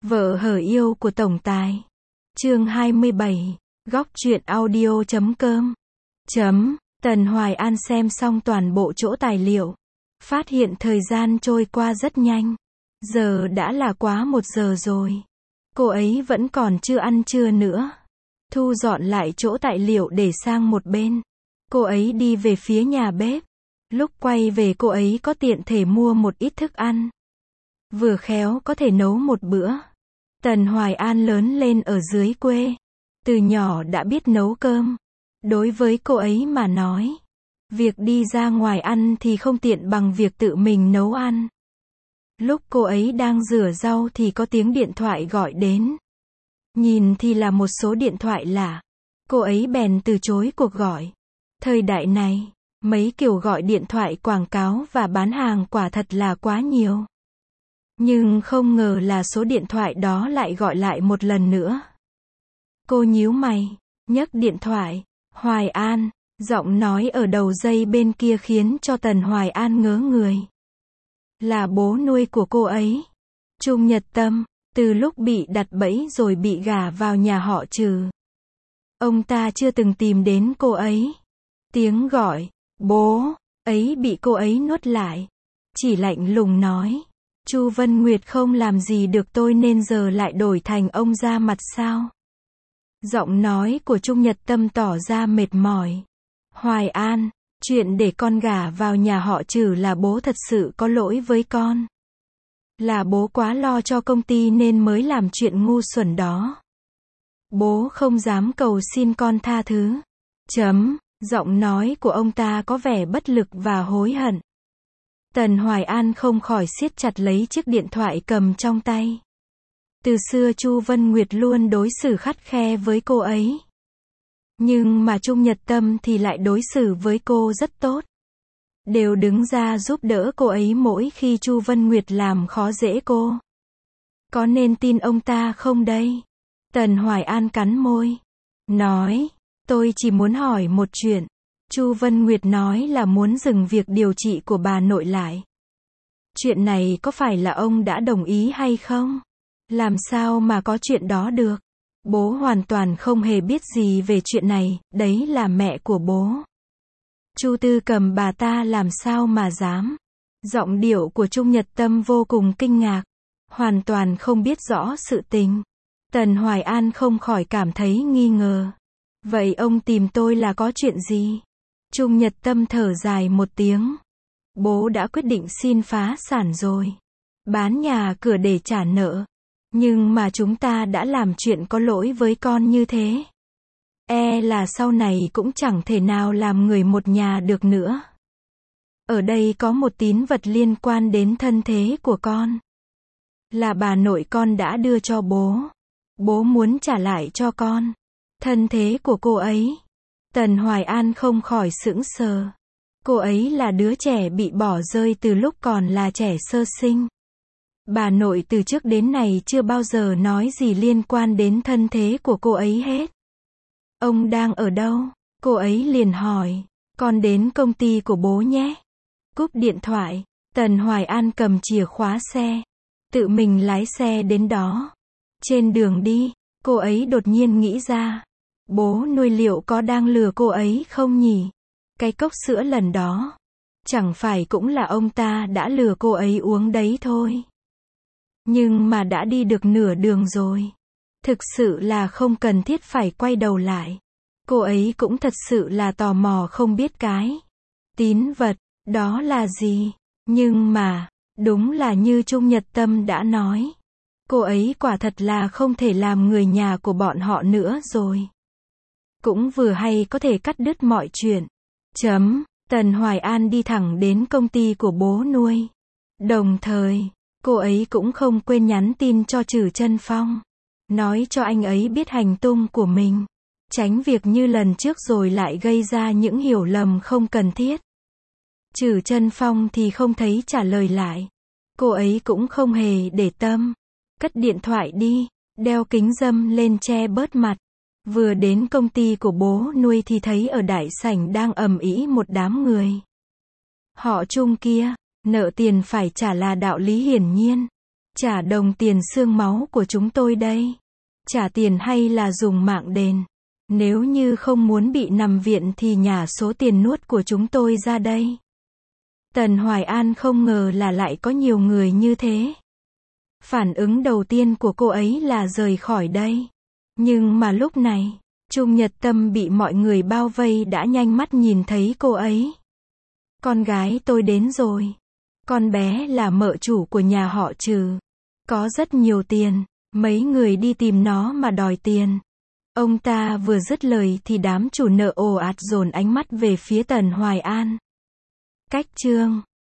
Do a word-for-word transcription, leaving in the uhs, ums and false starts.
Vợ hở yêu của tổng tài. Chương hai mươi bảy. Góc truyện audio chấm com. Chấm. Tần Hoài An xem xong toàn bộ chỗ tài liệu. Phát hiện thời gian trôi qua rất nhanh. Giờ đã là quá một giờ rồi. Cô ấy vẫn còn chưa ăn trưa nữa. Thu dọn lại chỗ tài liệu để sang một bên. Cô ấy đi về phía nhà bếp. Lúc quay về cô ấy có tiện thể mua một ít thức ăn. Vừa khéo có thể nấu một bữa. Tần Hoài An lớn lên ở dưới quê. Từ nhỏ đã biết nấu cơm. Đối với cô ấy mà nói, việc đi ra ngoài ăn thì không tiện bằng việc tự mình nấu ăn. Lúc cô ấy đang rửa rau thì có tiếng điện thoại gọi đến. Nhìn thì là một số điện thoại lạ. Cô ấy bèn từ chối cuộc gọi. Thời đại này, mấy kiểu gọi điện thoại quảng cáo và bán hàng quả thật là quá nhiều. Nhưng không ngờ là số điện thoại đó lại gọi lại một lần nữa. Cô nhíu mày, nhấc điện thoại. Hoài An, giọng nói ở đầu dây bên kia khiến cho Tần Hoài An ngớ người. Là bố nuôi của cô ấy. Trung Nhật Tâm, từ lúc bị đặt bẫy rồi bị gả vào nhà họ Trừ. Ông ta chưa từng tìm đến cô ấy. Tiếng gọi, bố, ấy bị cô ấy nuốt lại. Chỉ lạnh lùng nói. Chu Vân Nguyệt không làm gì được tôi nên giờ lại đổi thành ông ra mặt sao? Giọng nói của Trung Nhật Tâm tỏ ra mệt mỏi. Hoài An, chuyện để con gả vào nhà họ Trừ là bố thật sự có lỗi với con. Là bố quá lo cho công ty nên mới làm chuyện ngu xuẩn đó. Bố không dám cầu xin con tha thứ. Chấm, giọng nói của ông ta có vẻ bất lực và hối hận. Tần Hoài An không khỏi siết chặt lấy chiếc điện thoại cầm trong tay. Từ xưa Chu Vân Nguyệt luôn đối xử khắt khe với cô ấy. Nhưng mà Trung Nhật Tâm thì lại đối xử với cô rất tốt. Đều đứng ra giúp đỡ cô ấy mỗi khi Chu Vân Nguyệt làm khó dễ cô. Có nên tin ông ta không đây? Tần Hoài An cắn môi. Nói, tôi chỉ muốn hỏi một chuyện. Chu Vân Nguyệt nói là muốn dừng việc điều trị của bà nội lại. Chuyện này có phải là ông đã đồng ý hay không? Làm sao mà có chuyện đó được? Bố hoàn toàn không hề biết gì về chuyện này, đấy là mẹ của bố. Chu Tư Cầm bà ta làm sao mà dám? Giọng điệu của Trung Nhật Tâm vô cùng kinh ngạc. Hoàn toàn không biết rõ sự tình. Tần Hoài An không khỏi cảm thấy nghi ngờ. Vậy ông tìm tôi là có chuyện gì? Trung Nhật Tâm thở dài một tiếng. Bố đã quyết định xin phá sản rồi. Bán nhà cửa để trả nợ. Nhưng mà chúng ta đã làm chuyện có lỗi với con như thế. E là sau này cũng chẳng thể nào làm người một nhà được nữa. Ở đây có một tín vật liên quan đến thân thế của con. Là bà nội con đã đưa cho bố. Bố muốn trả lại cho con. Thân thế của cô ấy. Tần Hoài An không khỏi sững sờ. Cô ấy là đứa trẻ bị bỏ rơi từ lúc còn là trẻ sơ sinh. Bà nội từ trước đến nay chưa bao giờ nói gì liên quan đến thân thế của cô ấy hết. Ông đang ở đâu? Cô ấy liền hỏi. Con đến công ty của bố nhé. Cúp điện thoại, Tần Hoài An cầm chìa khóa xe. Tự mình lái xe đến đó. Trên đường đi, cô ấy đột nhiên nghĩ ra. Bố nuôi liệu có đang lừa cô ấy không nhỉ? Cái cốc sữa lần đó. Chẳng phải cũng là ông ta đã lừa cô ấy uống đấy thôi. Nhưng mà đã đi được nửa đường rồi. Thực sự là không cần thiết phải quay đầu lại. Cô ấy cũng thật sự là tò mò không biết cái tín vật đó là gì. Nhưng mà, đúng là như Trung Nhật Tâm đã nói. Cô ấy quả thật là không thể làm người nhà của bọn họ nữa rồi. Cũng vừa hay có thể cắt đứt mọi chuyện. Chấm, Tần Hoài An đi thẳng đến công ty của bố nuôi. Đồng thời, cô ấy cũng không quên nhắn tin cho Trử Chân Phong. Nói cho anh ấy biết hành tung của mình. Tránh việc như lần trước rồi lại gây ra những hiểu lầm không cần thiết. Trử Chân Phong thì không thấy trả lời lại. Cô ấy cũng không hề để tâm. Cất điện thoại đi, đeo kính râm lên che bớt mặt. Vừa đến công ty của bố nuôi thì thấy ở đại sảnh đang ầm ĩ một đám người. Họ Trung kia, nợ tiền phải trả là đạo lý hiển nhiên. Trả đồng tiền xương máu của chúng tôi đây. Trả tiền hay là dùng mạng đền? Nếu như không muốn bị nằm viện thì nhả số tiền nuốt của chúng tôi ra đây. Tần Hoài An không ngờ là lại có nhiều người như thế. Phản ứng đầu tiên của cô ấy là rời khỏi đây. Nhưng mà lúc này, Trung Nhật Tâm bị mọi người bao vây đã nhanh mắt nhìn thấy cô ấy. Con gái tôi đến rồi. Con bé là mợ chủ của nhà họ Trừ. Có rất nhiều tiền. Mấy người đi tìm nó mà đòi tiền. Ông ta vừa dứt lời thì đám chủ nợ ồ ạt dồn ánh mắt về phía Tần Hoài An. Cách chương